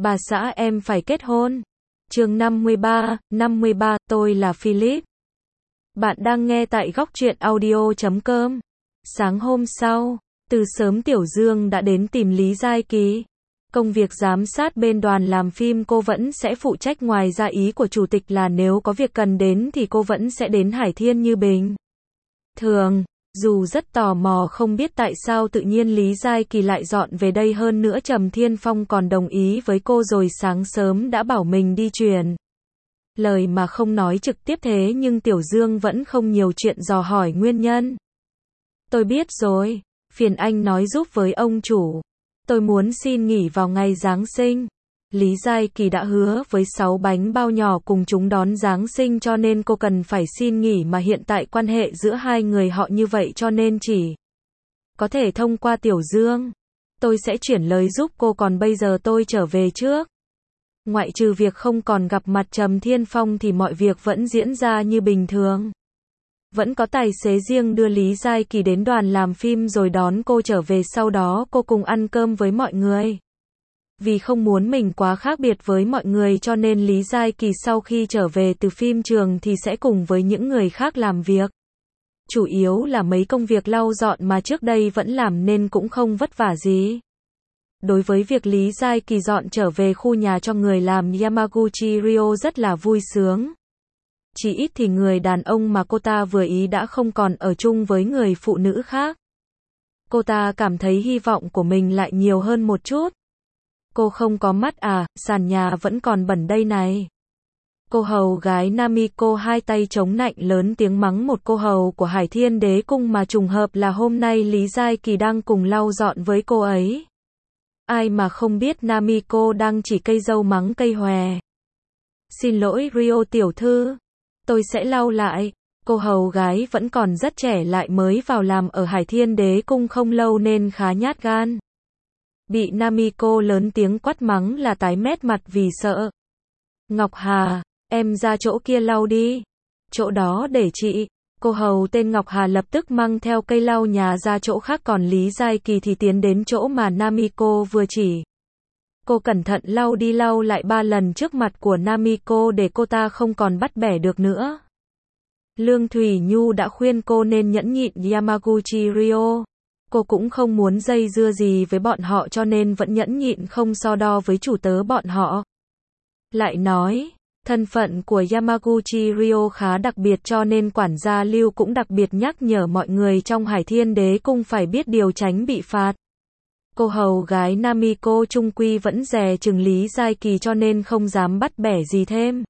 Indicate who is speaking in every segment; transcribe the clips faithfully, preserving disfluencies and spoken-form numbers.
Speaker 1: Bà xã em phải kết hôn. Chương năm mươi ba, năm mươi ba, tôi là Philip. Bạn đang nghe tại góc truyện audio chấm com. Sáng hôm sau, từ sớm Tiểu Dương đã đến tìm Lý Giai Kỳ. Công việc giám sát bên đoàn làm phim cô vẫn sẽ phụ trách, ngoài ra ý của chủ tịch là nếu có việc cần đến thì cô vẫn sẽ đến Hải Thiên như bình thường. Dù rất tò mò không biết tại sao tự nhiên Lý Giai Kỳ lại dọn về đây, hơn nữa Trầm Thiên Phong còn đồng ý với cô rồi sáng sớm đã bảo mình đi truyền lời mà không nói trực tiếp, thế nhưng Tiểu Dương vẫn không nhiều chuyện dò hỏi nguyên nhân. Tôi biết rồi, phiền anh nói giúp với ông chủ. Tôi muốn xin nghỉ vào ngày Giáng sinh. Lý Giai Kỳ đã hứa với sáu bánh bao nhỏ cùng chúng đón Giáng sinh, cho nên cô cần phải xin nghỉ, mà hiện tại quan hệ giữa hai người họ như vậy cho nên chỉ có thể thông qua Tiểu Dương. Tôi sẽ chuyển lời giúp cô, còn bây giờ tôi trở về trước. Ngoại trừ việc không còn gặp mặt Trầm Thiên Phong thì mọi việc vẫn diễn ra như bình thường. Vẫn có tài xế riêng đưa Lý Giai Kỳ đến đoàn làm phim rồi đón cô trở về, sau đó cô cùng ăn cơm với mọi người. Vì không muốn mình quá khác biệt với mọi người cho nên Lý Giai Kỳ sau khi trở về từ phim trường thì sẽ cùng với những người khác làm việc. Chủ yếu là mấy công việc lau dọn mà trước đây vẫn làm nên cũng không vất vả gì. Đối với việc Lý Giai Kỳ dọn trở về khu nhà cho người làm, Yamaguchi Ryo rất là vui sướng. Chỉ ít thì người đàn ông mà cô ta vừa ý đã không còn ở chung với người phụ nữ khác. Cô ta cảm thấy hy vọng của mình lại nhiều hơn một chút. Cô không có mắt à, sàn nhà vẫn còn bẩn đây này. Cô hầu gái Namiko hai tay chống nạnh lớn tiếng mắng một cô hầu của Hải Thiên Đế Cung mà trùng hợp là hôm nay Lý Giai Kỳ đang cùng lau dọn với cô ấy. Ai mà không biết Namiko đang chỉ cây dâu mắng cây hòe. Xin lỗi Ryo tiểu thư, tôi sẽ lau lại. Cô hầu gái vẫn còn rất trẻ, lại mới vào làm ở Hải Thiên Đế Cung không lâu nên khá nhát gan. Bị Namiko lớn tiếng quát mắng là tái mét mặt vì sợ. Ngọc Hà, em ra chỗ kia lau đi. Chỗ đó để chị. Cô hầu tên Ngọc Hà lập tức mang theo cây lau nhà ra chỗ khác, còn Lý Giai Kỳ thì tiến đến chỗ mà Namiko vừa chỉ. Cô cẩn thận lau đi lau lại ba lần trước mặt của Namiko để cô ta không còn bắt bẻ được nữa. Lương Thủy Nhu đã khuyên cô nên nhẫn nhịn Yamaguchi Ryo. Cô cũng không muốn dây dưa gì với bọn họ cho nên vẫn nhẫn nhịn không so đo với chủ tớ bọn họ. Lại nói, thân phận của Yamaguchi Ryo khá đặc biệt cho nên quản gia Lưu cũng đặc biệt nhắc nhở mọi người trong Hải Thiên Đế Cung phải biết điều tránh bị phạt. Cô hầu gái Namiko trung quy vẫn dè chừng Lý Giai Kỳ cho nên không dám bắt bẻ gì thêm.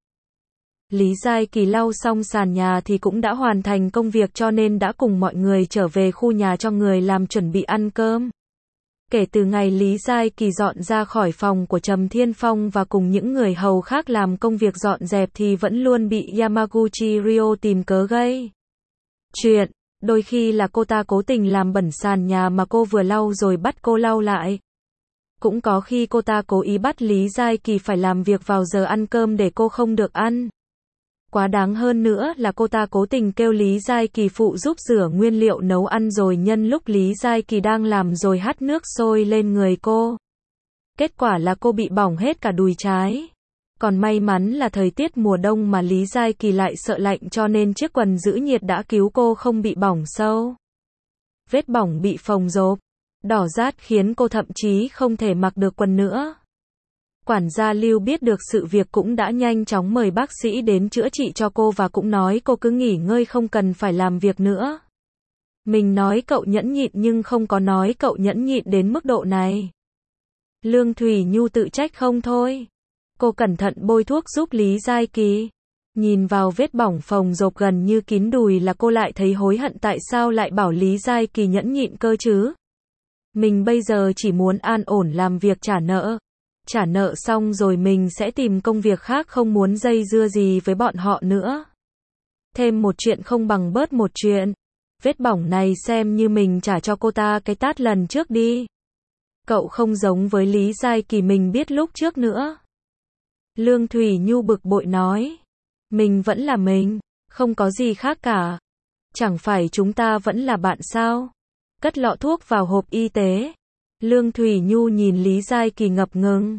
Speaker 1: Lý Giai Kỳ lau xong sàn nhà thì cũng đã hoàn thành công việc cho nên đã cùng mọi người trở về khu nhà cho người làm chuẩn bị ăn cơm. Kể từ ngày Lý Giai Kỳ dọn ra khỏi phòng của Trầm Thiên Phong và cùng những người hầu khác làm công việc dọn dẹp thì vẫn luôn bị Yamaguchi Ryo tìm cớ gây chuyện. Đôi khi là cô ta cố tình làm bẩn sàn nhà mà cô vừa lau rồi bắt cô lau lại. Cũng có khi cô ta cố ý bắt Lý Giai Kỳ phải làm việc vào giờ ăn cơm để cô không được ăn. Quá đáng hơn nữa là cô ta cố tình kêu Lý Giai Kỳ phụ giúp rửa nguyên liệu nấu ăn rồi nhân lúc Lý Giai Kỳ đang làm rồi hắt nước sôi lên người cô. Kết quả là cô bị bỏng hết cả đùi trái. Còn may mắn là thời tiết mùa đông mà Lý Giai Kỳ lại sợ lạnh cho nên chiếc quần giữ nhiệt đã cứu cô không bị bỏng sâu. Vết bỏng bị phồng rộp, đỏ rát khiến cô thậm chí không thể mặc được quần nữa. Quản gia Lưu biết được sự việc cũng đã nhanh chóng mời bác sĩ đến chữa trị cho cô và cũng nói cô cứ nghỉ ngơi không cần phải làm việc nữa. Mình nói cậu nhẫn nhịn nhưng không có nói cậu nhẫn nhịn đến mức độ này. Lương Thủy Nhu tự trách không thôi. Cô cẩn thận bôi thuốc giúp Lý Giai Kỳ. Nhìn vào vết bỏng phồng rộp gần như kín đùi là cô lại thấy hối hận tại sao lại bảo Lý Giai Kỳ nhẫn nhịn cơ chứ. Mình bây giờ chỉ muốn an ổn làm việc trả nợ. Trả nợ xong rồi mình sẽ tìm công việc khác, không muốn dây dưa gì với bọn họ nữa. Thêm một chuyện không bằng bớt một chuyện. Vết bỏng này xem như mình trả cho cô ta cái tát lần trước đi. Cậu không giống với Lý Giai Kỳ mình biết lúc trước nữa. Lương Thủy Nhu bực bội nói. Mình vẫn là mình, không có gì khác cả. Chẳng phải chúng ta vẫn là bạn sao? Cất lọ thuốc vào hộp y tế. Lương Thủy Nhu nhìn Lý Giai Kỳ ngập ngừng.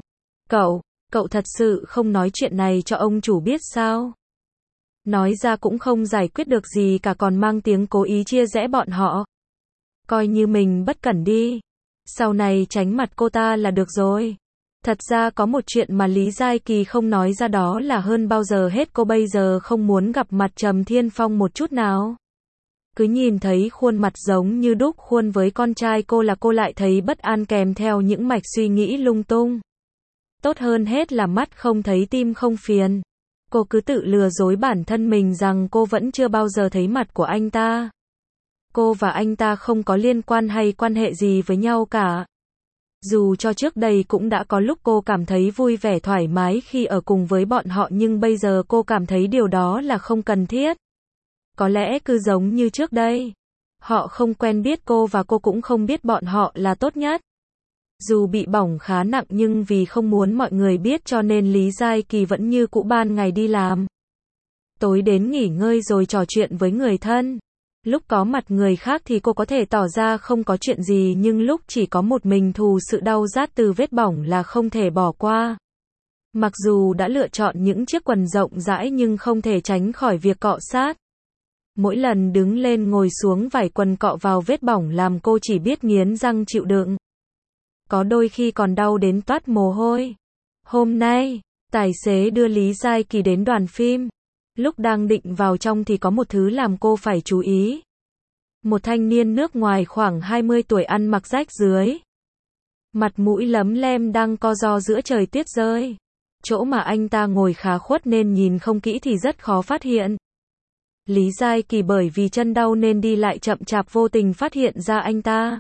Speaker 1: Cậu, cậu thật sự không nói chuyện này cho ông chủ biết sao? Nói ra cũng không giải quyết được gì cả còn mang tiếng cố ý chia rẽ bọn họ. Coi như mình bất cẩn đi. Sau này tránh mặt cô ta là được rồi. Thật ra có một chuyện mà Lý Giai Kỳ không nói ra đó là hơn bao giờ hết cô bây giờ không muốn gặp mặt Trầm Thiên Phong một chút nào. Cứ nhìn thấy khuôn mặt giống như đúc khuôn với con trai cô là cô lại thấy bất an kèm theo những mạch suy nghĩ lung tung. Tốt hơn hết là mắt không thấy tim không phiền. Cô cứ tự lừa dối bản thân mình rằng cô vẫn chưa bao giờ thấy mặt của anh ta. Cô và anh ta không có liên quan hay quan hệ gì với nhau cả. Dù cho trước đây cũng đã có lúc cô cảm thấy vui vẻ thoải mái khi ở cùng với bọn họ nhưng bây giờ cô cảm thấy điều đó là không cần thiết. Có lẽ cứ giống như trước đây. Họ không quen biết cô và cô cũng không biết bọn họ là tốt nhất. Dù bị bỏng khá nặng nhưng vì không muốn mọi người biết cho nên Lý Giai Kỳ vẫn như cũ ban ngày đi làm. Tối đến nghỉ ngơi rồi trò chuyện với người thân. Lúc có mặt người khác thì cô có thể tỏ ra không có chuyện gì nhưng lúc chỉ có một mình thù sự đau rát từ vết bỏng là không thể bỏ qua. Mặc dù đã lựa chọn những chiếc quần rộng rãi nhưng không thể tránh khỏi việc cọ sát. Mỗi lần đứng lên ngồi xuống vải quần cọ vào vết bỏng làm cô chỉ biết nghiến răng chịu đựng. Có đôi khi còn đau đến toát mồ hôi. Hôm nay, tài xế đưa Lý Giai Kỳ đến đoàn phim. Lúc đang định vào trong thì có một thứ làm cô phải chú ý. Một thanh niên nước ngoài khoảng hai mươi tuổi ăn mặc rách rưới. Mặt mũi lấm lem đang co ro giữa trời tuyết rơi. Chỗ mà anh ta ngồi khá khuất nên nhìn không kỹ thì rất khó phát hiện. Lý Giai Kỳ bởi vì chân đau nên đi lại chậm chạp vô tình phát hiện ra anh ta.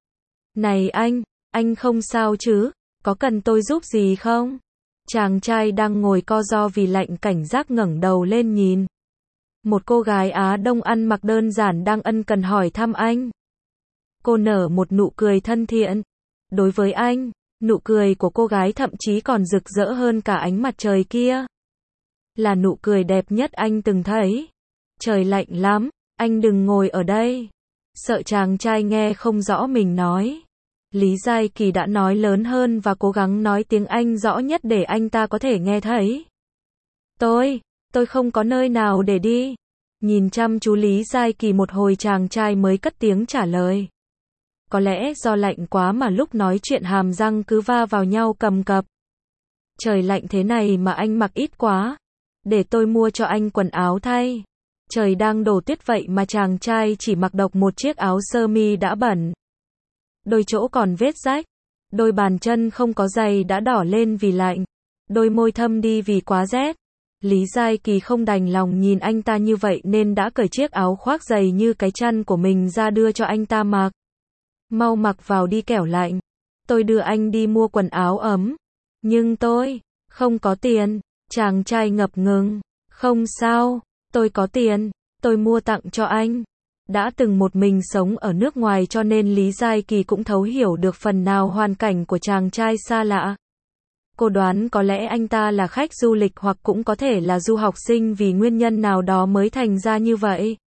Speaker 1: Này anh, anh không sao chứ? Có cần tôi giúp gì không? Chàng trai đang ngồi co ro vì lạnh cảnh giác ngẩng đầu lên nhìn. Một cô gái Á Đông ăn mặc đơn giản đang ân cần hỏi thăm anh. Cô nở một nụ cười thân thiện. Đối với anh, nụ cười của cô gái thậm chí còn rực rỡ hơn cả ánh mặt trời kia. Là nụ cười đẹp nhất anh từng thấy. Trời lạnh lắm, anh đừng ngồi ở đây. Sợ chàng trai nghe không rõ mình nói. Lý Giai Kỳ đã nói lớn hơn và cố gắng nói tiếng Anh rõ nhất để anh ta có thể nghe thấy. Tôi, tôi không có nơi nào để đi. Nhìn chăm chú Lý Giai Kỳ một hồi chàng trai mới cất tiếng trả lời. Có lẽ do lạnh quá mà lúc nói chuyện hàm răng cứ va vào nhau cầm cập. Trời lạnh thế này mà anh mặc ít quá. Để tôi mua cho anh quần áo thay. Trời đang đổ tuyết vậy mà chàng trai chỉ mặc độc một chiếc áo sơ mi đã bẩn. Đôi chỗ còn vết rách. Đôi bàn chân không có giày đã đỏ lên vì lạnh. Đôi môi thâm đi vì quá rét. Lý Giai Kỳ không đành lòng nhìn anh ta như vậy nên đã cởi chiếc áo khoác dày như cái chăn của mình ra đưa cho anh ta mặc. Mau mặc vào đi kẻo lạnh. Tôi đưa anh đi mua quần áo ấm. Nhưng tôi không có tiền. Chàng trai ngập ngừng. Không sao, tôi có tiền. Tôi mua tặng cho anh. Đã từng một mình sống ở nước ngoài cho nên Lý Giai Kỳ cũng thấu hiểu được phần nào hoàn cảnh của chàng trai xa lạ. Cô đoán có lẽ anh ta là khách du lịch hoặc cũng có thể là du học sinh vì nguyên nhân nào đó mới thành ra như vậy.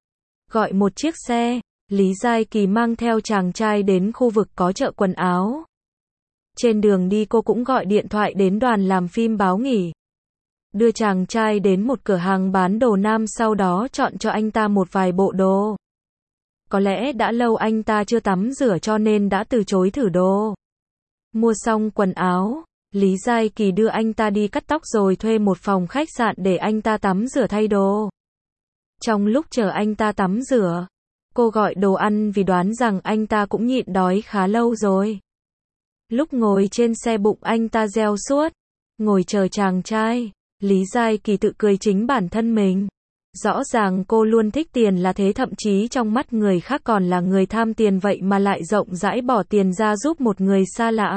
Speaker 1: Gọi một chiếc xe, Lý Giai Kỳ mang theo chàng trai đến khu vực có chợ quần áo. Trên đường đi cô cũng gọi điện thoại đến đoàn làm phim báo nghỉ. Đưa chàng trai đến một cửa hàng bán đồ nam sau đó chọn cho anh ta một vài bộ đồ. Có lẽ đã lâu anh ta chưa tắm rửa cho nên đã từ chối thử đồ. Mua xong quần áo, Lý Giai Kỳ đưa anh ta đi cắt tóc rồi thuê một phòng khách sạn để anh ta tắm rửa thay đồ. Trong lúc chờ anh ta tắm rửa, cô gọi đồ ăn vì đoán rằng anh ta cũng nhịn đói khá lâu rồi. Lúc ngồi trên xe bụng anh ta reo suốt, ngồi chờ chàng trai. Lý Giai Kỳ tự cười chính bản thân mình. Rõ ràng cô luôn thích tiền là thế thậm chí trong mắt người khác còn là người tham tiền vậy mà lại rộng rãi bỏ tiền ra giúp một người xa lạ.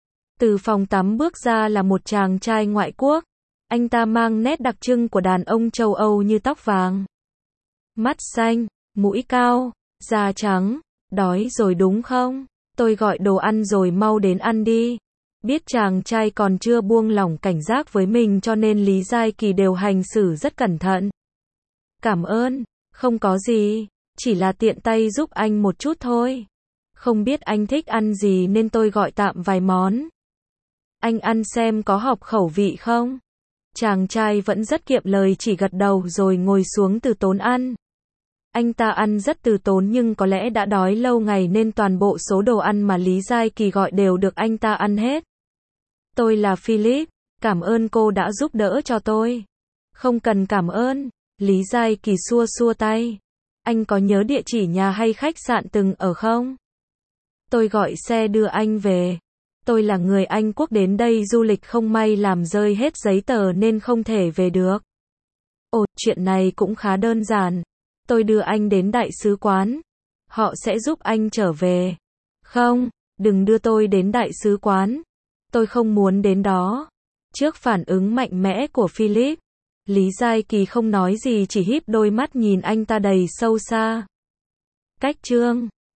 Speaker 1: Từ phòng tắm bước ra là một chàng trai ngoại quốc. Anh ta mang nét đặc trưng của đàn ông châu Âu như tóc vàng, mắt xanh, mũi cao, da trắng. Đói rồi đúng không? Tôi gọi đồ ăn rồi mau đến ăn đi. Biết chàng trai còn chưa buông lỏng cảnh giác với mình cho nên Lý Giai Kỳ đều hành xử rất cẩn thận. Cảm ơn, không có gì, chỉ là tiện tay giúp anh một chút thôi. Không biết anh thích ăn gì nên tôi gọi tạm vài món. Anh ăn xem có hợp khẩu vị không? Chàng trai vẫn rất kiệm lời chỉ gật đầu rồi ngồi xuống từ tốn ăn. Anh ta ăn rất từ tốn nhưng có lẽ đã đói lâu ngày nên toàn bộ số đồ ăn mà Lý Giai Kỳ gọi đều được anh ta ăn hết. Tôi là Philip, cảm ơn cô đã giúp đỡ cho tôi. Không cần cảm ơn, Lý Giai Kỳ xua xua tay. Anh có nhớ địa chỉ nhà hay khách sạn từng ở không? Tôi gọi xe đưa anh về. Tôi là người Anh Quốc đến đây du lịch không may làm rơi hết giấy tờ nên không thể về được. Ồ, chuyện này cũng khá đơn giản. Tôi đưa anh đến đại sứ quán. Họ sẽ giúp anh trở về. Không, đừng đưa tôi đến đại sứ quán. Tôi không muốn đến đó. Trước phản ứng mạnh mẽ của Philip, Lý Giai Kỳ không nói gì chỉ híp đôi mắt nhìn anh ta đầy sâu xa. Cách chương